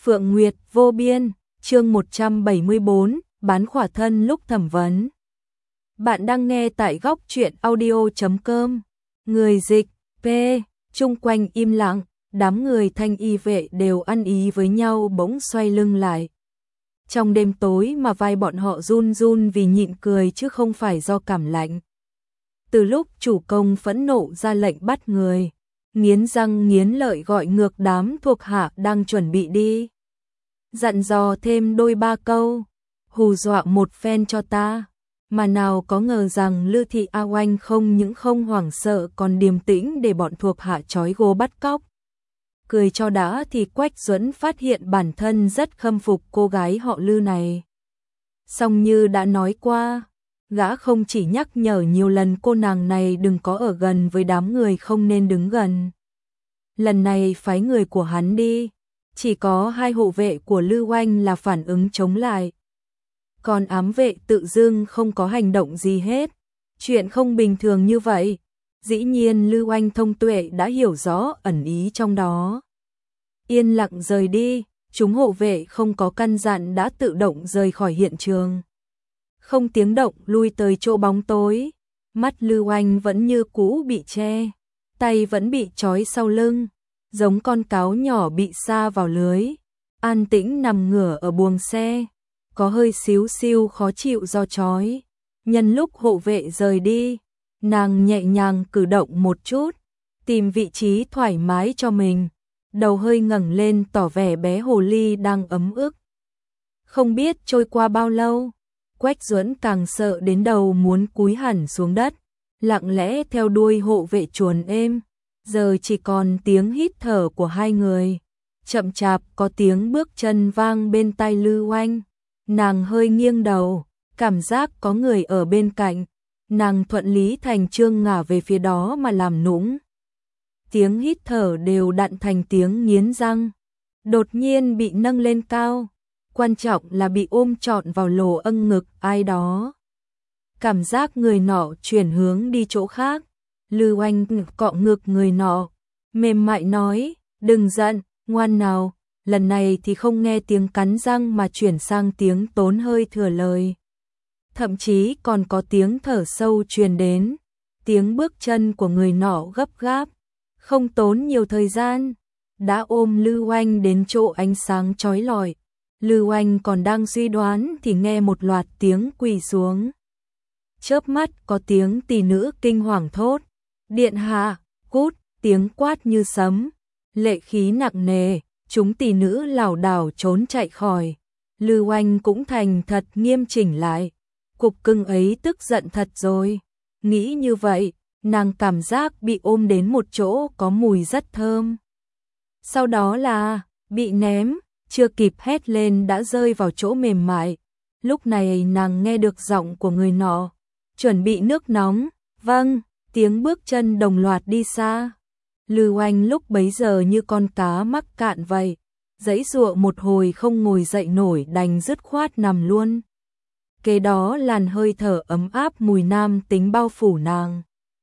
Phượng Nguyệt vô biên, chương 174, bán khỏa thân lúc thẩm vấn. Bạn đang nghe tại góc truyện audio.com. Người dịch, P, chung quanh im lặng, đám người thanh y vệ đều ăn ý với nhau bỗng xoay lưng lại. Trong đêm tối mà vai bọn họ run run vì nhịn cười chứ không phải do cảm lạnh. Từ lúc chủ công phẫn nộ ra lệnh bắt người, nghiến răng nghiến lợi gọi ngược đám thuộc hạ đang chuẩn bị đi. Dặn dò thêm đôi ba câu, hù dọa một phen cho ta. Mà nào có ngờ rằng Lư Thị A Oanh không những không hoảng sợ còn điềm tĩnh để bọn thuộc hạ trói gô bắt cóc. Cười cho đã thì Quách Duẫn phát hiện bản thân rất khâm phục cô gái họ Lư này. Song như đã nói qua, gã không chỉ nhắc nhở nhiều lần cô nàng này đừng có ở gần với đám người không nên đứng gần. Lần này phái người của hắn đi, chỉ có 2 hộ vệ của Lư Oanh là phản ứng chống lại. Còn ám vệ tự dưng không có hành động gì hết. Chuyện không bình thường như vậy, dĩ nhiên Lư Oanh thông tuệ đã hiểu rõ ẩn ý trong đó. Yên lặng rời đi, chúng hộ vệ không có căn dặn đã tự động rời khỏi hiện trường. Không tiếng động lui tới chỗ bóng tối, mắt Lư Oanh vẫn như cũ bị che, tay vẫn bị trói sau lưng, giống con cáo nhỏ bị sa vào lưới, an tĩnh nằm ngửa ở buồng xe, có hơi xíu xiu khó chịu do trói. Nhân lúc hộ vệ rời đi, nàng nhẹ nhàng cử động một chút, tìm vị trí thoải mái cho mình, đầu hơi ngẩng lên tỏ vẻ bé hồ ly đang ấm ức. Không biết trôi qua bao lâu, Quách Duẫn càng sợ đến đầu muốn cúi hẳn xuống đất, lặng lẽ theo đuôi hộ vệ chuồn êm. Giờ chỉ còn tiếng hít thở của 2 người, chậm chạp có tiếng bước chân vang bên tai Lư Oanh. Nàng hơi nghiêng đầu, cảm giác có người ở bên cạnh, nàng thuận lý thành chương ngả về phía đó mà làm nũng. Tiếng hít thở đều đặn thành tiếng nghiến răng, đột nhiên bị nâng lên cao, quan trọng là bị ôm trọn vào lỗ âng ngực ai đó. Cảm giác người nọ chuyển hướng đi chỗ khác, Lư Oanh cọ ngực người nọ, mềm mại nói, đừng giận, ngoan nào. Lần này thì không nghe tiếng cắn răng mà chuyển sang tiếng tốn hơi thừa lời. Thậm chí còn có tiếng thở sâu truyền đến, tiếng bước chân của người nọ gấp gáp, không tốn nhiều thời gian, đã ôm Lư Oanh đến chỗ ánh sáng chói lọi. Lư Oanh còn đang suy đoán thì nghe một loạt tiếng quỳ xuống. Chớp mắt có tiếng tỷ nữ kinh hoàng thốt, điện hạ, cút, tiếng quát như sấm, lệ khí nặng nề. Chúng tỷ nữ lảo đảo trốn chạy khỏi. Lư Oanh cũng thành thật nghiêm chỉnh lại. Cục cưng ấy tức giận thật rồi. Nghĩ như vậy, nàng cảm giác bị ôm đến một chỗ có mùi rất thơm. Sau đó là bị ném, chưa kịp hét lên đã rơi vào chỗ mềm mại. Lúc này nàng nghe được giọng của người nọ, chuẩn bị nước nóng. Vâng, tiếng bước chân đồng loạt đi xa. Lư Oanh lúc bấy giờ như con cá mắc cạn vậy, giãy giụa một hồi không ngồi dậy nổi đành dứt khoát nằm luôn. Kế đó làn hơi thở ấm áp mùi nam tính bao phủ nàng.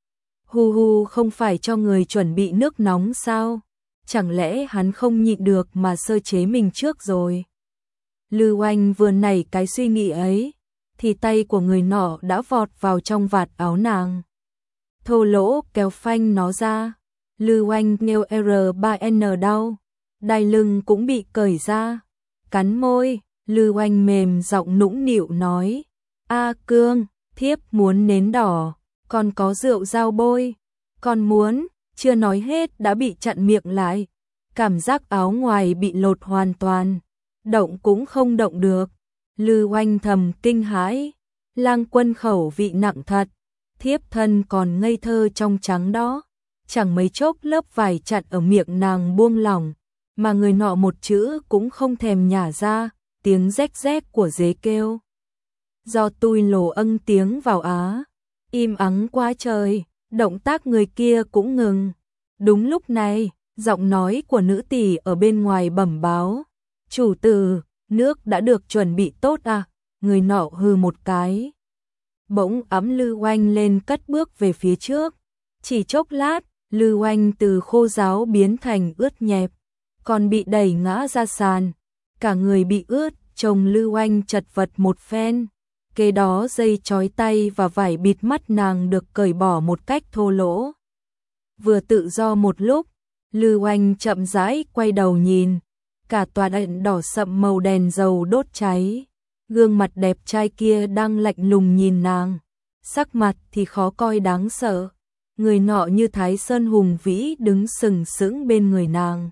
Hu hu, không phải cho người chuẩn bị nước nóng sao? Chẳng lẽ hắn không nhịn được mà sơ chế mình trước rồi? Lư Oanh vừa nảy cái suy nghĩ ấy, thì tay của người nọ đã vọt vào trong vạt áo nàng, thô lỗ kéo phanh nó ra. Lư Oanh nghêu R3N đau, đai lưng cũng bị cởi ra. Cắn môi, Lư Oanh mềm giọng nũng nịu nói, A Cương, thiếp muốn nến đỏ, còn có rượu dao bôi, còn muốn, chưa nói hết đã bị chặn miệng lại. Cảm giác áo ngoài bị lột hoàn toàn, động cũng không động được. Lư Oanh thầm kinh hãi, Lang Quân khẩu vị nặng thật, thiếp thân còn ngây thơ trong trắng đó. Chẳng mấy chốc lớp vải chặn ở miệng nàng buông lỏng, mà người nọ một chữ cũng không thèm nhả ra, tiếng rách rách của dế kêu. Do tui lồ âng tiếng vào á, im ắng quá trời, động tác người kia cũng ngừng. Đúng lúc này, giọng nói của nữ tỳ ở bên ngoài bẩm báo, chủ tử, nước đã được chuẩn bị tốt à? Người nọ hừ một cái, bỗng ẵm Lư Oanh lên cất bước về phía trước. Chỉ chốc lát, Lư Oanh từ khô ráo biến thành ướt nhẹp, còn bị đẩy ngã ra sàn, cả người bị ướt, chồng Lưu Oanh chật vật một phen. Kế đó dây trói tay và vải bịt mắt nàng được cởi bỏ một cách thô lỗ. Vừa tự do một lúc, Lưu Oanh chậm rãi quay đầu nhìn, cả tòa điện đỏ sậm màu đèn dầu đốt cháy. Gương mặt đẹp trai kia đang lạnh lùng nhìn nàng, sắc mặt thì khó coi đáng sợ. Người nọ như Thái Sơn hùng vĩ đứng sừng sững bên người nàng.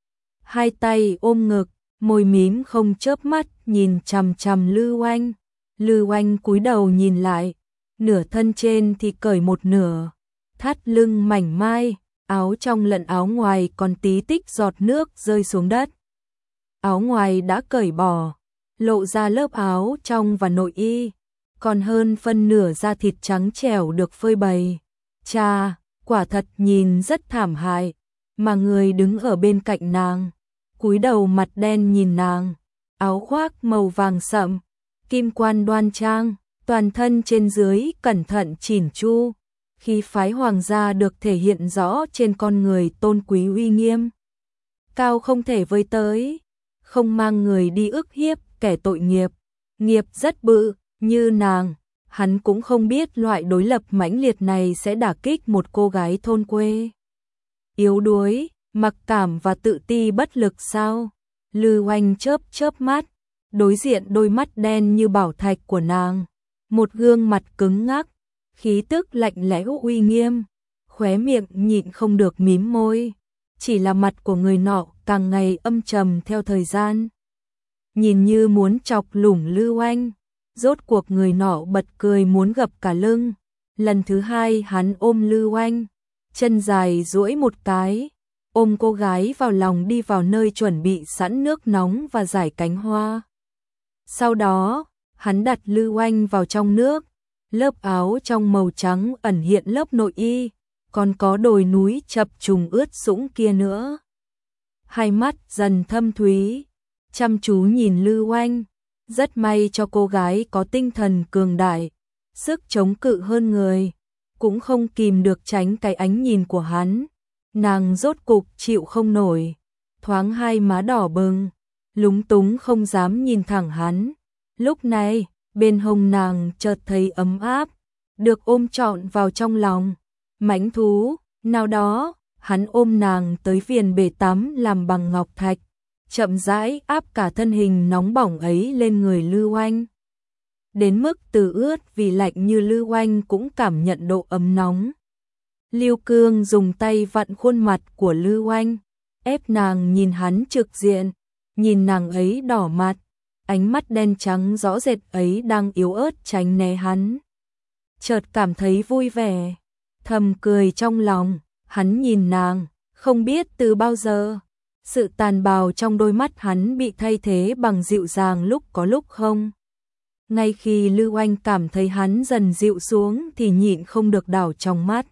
Hai tay ôm ngực, môi mím không chớp mắt nhìn chằm chằm Lưu Oanh. Lưu Oanh cúi đầu nhìn lại, nửa thân trên thì cởi một nửa, thắt lưng mảnh mai, áo trong lẫn áo ngoài còn tí tích giọt nước rơi xuống đất. Áo ngoài đã cởi bỏ, lộ ra lớp áo trong và nội y, còn hơn phân nửa da thịt trắng trẻo được phơi bày. Chà, quả thật nhìn rất thảm hại, mà người đứng ở bên cạnh nàng, cúi đầu mặt đen nhìn nàng, áo khoác màu vàng sậm, kim quan đoan trang, toàn thân trên dưới cẩn thận chỉn chu, khí phái hoàng gia được thể hiện rõ trên con người tôn quý uy nghiêm. Cao không thể với tới, không mang người đi ức hiếp kẻ tội nghiệp, nghiệp rất bự, như nàng, hắn cũng không biết loại đối lập mãnh liệt này sẽ đả kích một cô gái thôn quê. Yếu đuối, mặc cảm và tự ti bất lực sao? Lưu Oanh chớp chớp mắt, đối diện đôi mắt đen như bảo thạch của nàng, một gương mặt cứng ngắc, khí tức lạnh lẽo uy nghiêm, khóe miệng nhịn không được mím môi, chỉ là mặt của người nọ càng ngày âm trầm theo thời gian. Nhìn như muốn chọc lủng Lưu Oanh, rốt cuộc người nọ bật cười muốn gập cả lưng. Lần thứ hai hắn ôm Lưu Oanh, chân dài duỗi một cái, ôm cô gái vào lòng đi vào nơi chuẩn bị sẵn nước nóng và rải cánh hoa. Sau đó, hắn đặt Lưu Oanh vào trong nước, lớp áo trong màu trắng ẩn hiện lớp nội y, còn có đồi núi chập trùng ướt sũng kia nữa. Hai mắt dần thâm thúy, chăm chú nhìn Lưu Oanh, rất may cho cô gái có tinh thần cường đại, sức chống cự hơn người, cũng không kìm được tránh cái ánh nhìn của hắn. Nàng rốt cục chịu không nổi, thoáng hai má đỏ bừng, lúng túng không dám nhìn thẳng hắn. Lúc này, bên hông nàng chợt thấy ấm áp, được ôm trọn vào trong lòng. Mãnh thú, nào đó, hắn ôm nàng tới viền bể tắm làm bằng ngọc thạch, chậm rãi áp cả thân hình nóng bỏng ấy lên người Lưu Oanh. Đến mức từ ướt vì lạnh như Lưu Oanh cũng cảm nhận độ ấm nóng. Lưu Cương dùng tay vặn khuôn mặt của Lưu Oanh, ép nàng nhìn hắn trực diện, nhìn nàng ấy đỏ mặt, ánh mắt đen trắng rõ rệt ấy đang yếu ớt tránh né hắn. Chợt cảm thấy vui vẻ, thầm cười trong lòng, hắn nhìn nàng, không biết từ bao giờ, sự tàn bạo trong đôi mắt hắn bị thay thế bằng dịu dàng lúc có lúc không. Ngay khi Lưu Oanh cảm thấy hắn dần dịu xuống thì nhịn không được đảo trong mắt.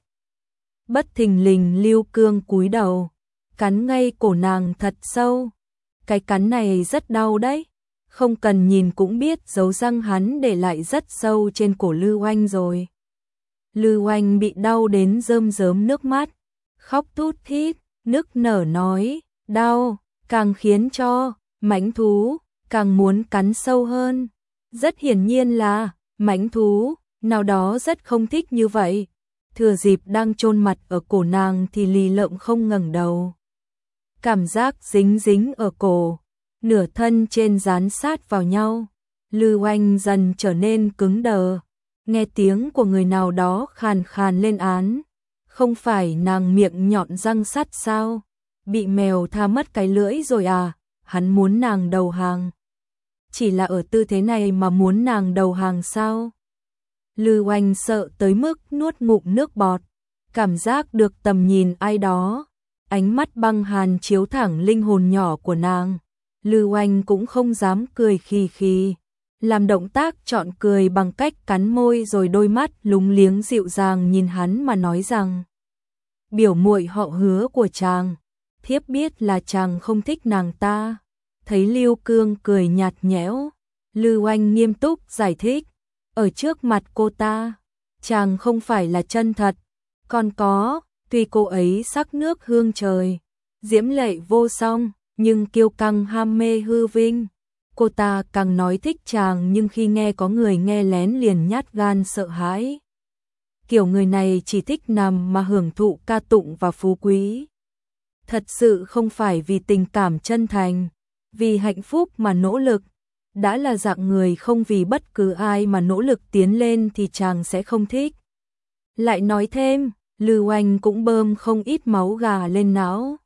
Bất thình lình Lưu Cương cúi đầu, cắn ngay cổ nàng thật sâu. Cái cắn này rất đau đấy, không cần nhìn cũng biết dấu răng hắn để lại rất sâu trên cổ Lưu Oanh rồi. Lưu Oanh bị đau đến rơm rớm nước mắt, khóc thút thít, nức nở nói, đau, càng khiến cho mãnh thú càng muốn cắn sâu hơn. Rất hiển nhiên là mãnh thú nào đó rất không thích như vậy. Thừa dịp đang chôn mặt ở cổ nàng thì lì lợm không ngẩng đầu. Cảm giác dính dính ở cổ, nửa thân trên dán sát vào nhau. Lưu Oanh dần trở nên cứng đờ, nghe tiếng của người nào đó khàn khàn lên án. Không phải nàng miệng nhọn răng sắt sao? Bị mèo tha mất cái lưỡi rồi à? Hắn muốn nàng đầu hàng. Chỉ là ở tư thế này mà muốn nàng đầu hàng sao? Lưu Oanh sợ tới mức nuốt ngụm nước bọt, cảm giác được tầm nhìn ai đó, ánh mắt băng hàn chiếu thẳng linh hồn nhỏ của nàng. Lưu Oanh cũng không dám cười khì khì, làm động tác chọn cười bằng cách cắn môi rồi đôi mắt lúng liếng dịu dàng nhìn hắn mà nói rằng: biểu muội họ Hứa của chàng, thiếp biết là chàng không thích nàng ta. Thấy Lưu Cương cười nhạt nhẽo, Lưu Oanh nghiêm túc giải thích: ở trước mặt cô ta, chàng không phải là chân thật, còn có, tuy cô ấy sắc nước hương trời, diễm lệ vô song, nhưng kiêu căng ham mê hư vinh. Cô ta càng nói thích chàng nhưng khi nghe có người nghe lén liền nhát gan sợ hãi. Kiểu người này chỉ thích nằm mà hưởng thụ ca tụng và phú quý. Thật sự không phải vì tình cảm chân thành, vì hạnh phúc mà nỗ lực. Đã là dạng người không vì bất cứ ai mà nỗ lực tiến lên thì chàng sẽ không thích. Lại nói thêm, Lưu Anh cũng bơm không ít máu gà lên não.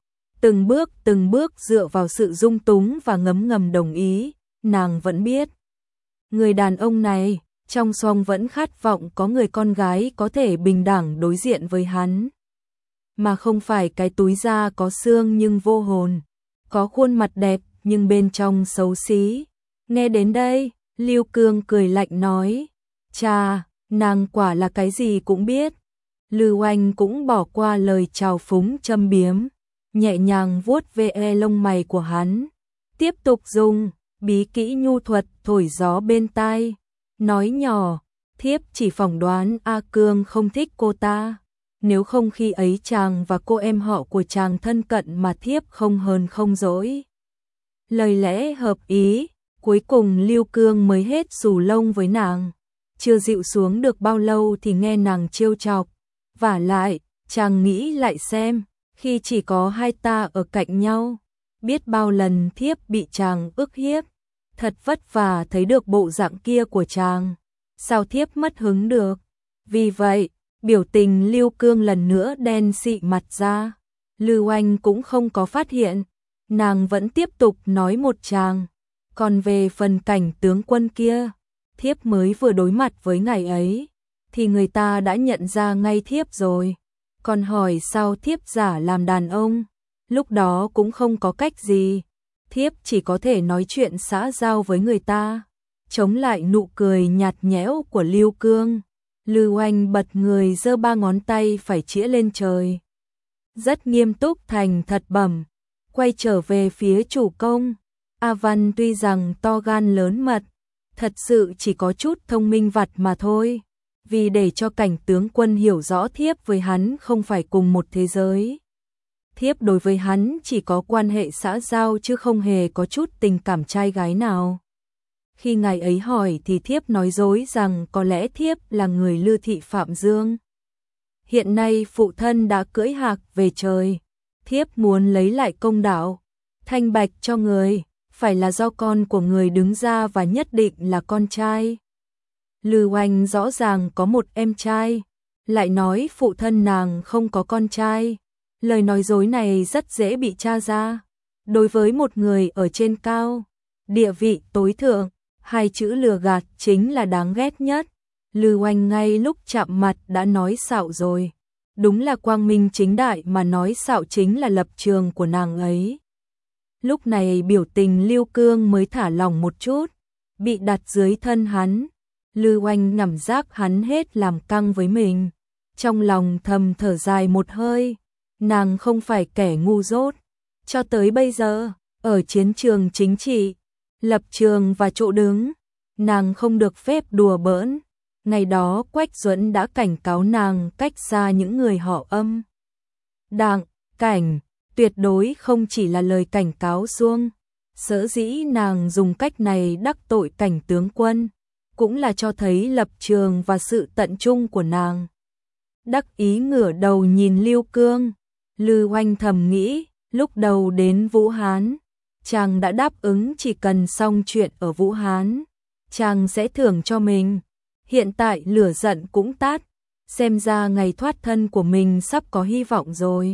Từng bước dựa vào sự dung túng và ngấm ngầm đồng ý, nàng vẫn biết. Người đàn ông này, trong song vẫn khát vọng có người con gái có thể bình đẳng đối diện với hắn. Mà không phải cái túi da có xương nhưng vô hồn, có khuôn mặt đẹp nhưng bên trong xấu xí. Nghe đến đây, Lưu Cương cười lạnh nói, chà, nàng quả là cái gì cũng biết. Lưu Anh cũng bỏ qua lời chào phúng châm biếm, nhẹ nhàng vuốt ve lông mày của hắn, tiếp tục dùng bí kỹ nhu thuật thổi gió bên tai, nói nhỏ, thiếp chỉ phỏng đoán A Cương không thích cô ta, nếu không khi ấy chàng và cô em họ của chàng thân cận mà thiếp không hờn không dỗi. Lời lẽ hợp ý, cuối cùng Lưu Cương mới hết xù lông với nàng, chưa dịu xuống được bao lâu thì nghe nàng trêu chọc, vả lại, chàng nghĩ lại xem, khi chỉ có hai ta ở cạnh nhau, biết bao lần thiếp bị chàng ức hiếp, thật vất vả thấy được bộ dạng kia của chàng, sao thiếp mất hứng được. Vì vậy, biểu tình Lưu Cương lần nữa đen xị mặt ra. Lưu Anh cũng không có phát hiện, nàng vẫn tiếp tục nói một tràng. Còn về phần cảnh tướng quân kia, thiếp mới vừa đối mặt với ngày ấy, thì người ta đã nhận ra ngay thiếp rồi. Còn hỏi sao thiếp giả làm đàn ông, lúc đó cũng không có cách gì, thiếp chỉ có thể nói chuyện xã giao với người ta. Chống lại nụ cười nhạt nhẽo của Lưu Cương, Lưu Anh bật người giơ ba ngón tay phải chĩa lên trời. Rất nghiêm túc thành thật bẩm, quay trở về phía chủ công. A Văn tuy rằng to gan lớn mật, thật sự chỉ có chút thông minh vặt mà thôi. Vì để cho cảnh tướng quân hiểu rõ thiếp với hắn không phải cùng một thế giới. Thiếp đối với hắn chỉ có quan hệ xã giao chứ không hề có chút tình cảm trai gái nào. Khi ngài ấy hỏi thì thiếp nói dối rằng có lẽ thiếp là người Lư thị Phạm Dương. Hiện nay phụ thân đã cưỡi hạc về trời, thiếp muốn lấy lại công đạo, thanh bạch cho người, phải là do con của người đứng ra và nhất định là con trai. Lưu Anh rõ ràng có một em trai, lại nói phụ thân nàng không có con trai. Lời nói dối này rất dễ bị tra ra. Đối với một người ở trên cao, địa vị tối thượng, hai chữ lừa gạt chính là đáng ghét nhất. Lưu Anh ngay lúc chạm mặt đã nói xạo rồi. Đúng là quang minh chính đại mà nói xạo chính là lập trường của nàng ấy. Lúc này biểu tình Lưu Cương mới thả lỏng một chút, bị đặt dưới thân hắn. Lưu Anh cảm giác hắn hết làm căng với mình, trong lòng thầm thở dài một hơi, nàng không phải kẻ ngu dốt. Cho tới bây giờ, ở chiến trường chính trị, lập trường và chỗ đứng, nàng không được phép đùa bỡn. Ngày đó Quách Duẫn đã cảnh cáo nàng cách xa những người họ Âm. Đặng, Cảnh, tuyệt đối không chỉ là lời cảnh cáo suông. Sở dĩ nàng dùng cách này đắc tội cảnh tướng quân, cũng là cho thấy lập trường và sự tận trung của nàng. Đắc ý ngửa đầu nhìn Lưu Cương, Lưu Anh thầm nghĩ, lúc đầu đến Vũ Hán, chàng đã đáp ứng chỉ cần xong chuyện ở Vũ Hán, chàng sẽ thưởng cho mình. Hiện tại lửa giận cũng tát, xem ra ngày thoát thân của mình sắp có hy vọng rồi.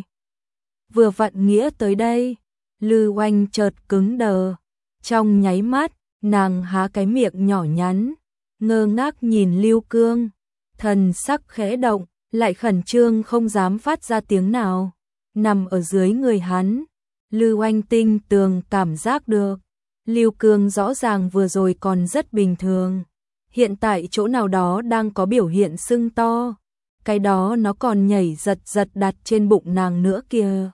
Vừa vặn nghĩa tới đây, Lưu Anh chợt cứng đờ, trong nháy mắt, nàng há cái miệng nhỏ nhắn, ngơ ngác nhìn Lưu Cương, thần sắc khẽ động, lại khẩn trương không dám phát ra tiếng nào. Nằm ở dưới người hắn, Lưu Anh tinh tường cảm giác được, Lưu Cương rõ ràng vừa rồi còn rất bình thường, hiện tại chỗ nào đó đang có biểu hiện sưng to, cái đó nó còn nhảy giật giật đặt trên bụng nàng nữa kìa.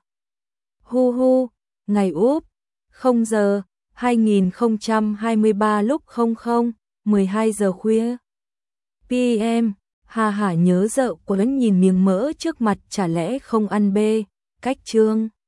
Hu hu, ngày úp, 0 giờ, 2023 lúc 12 giờ khuya. PM, hà hả nhớ dợ của hắn nhìn miếng mỡ trước mặt chả lẽ không ăn bê, cách chương.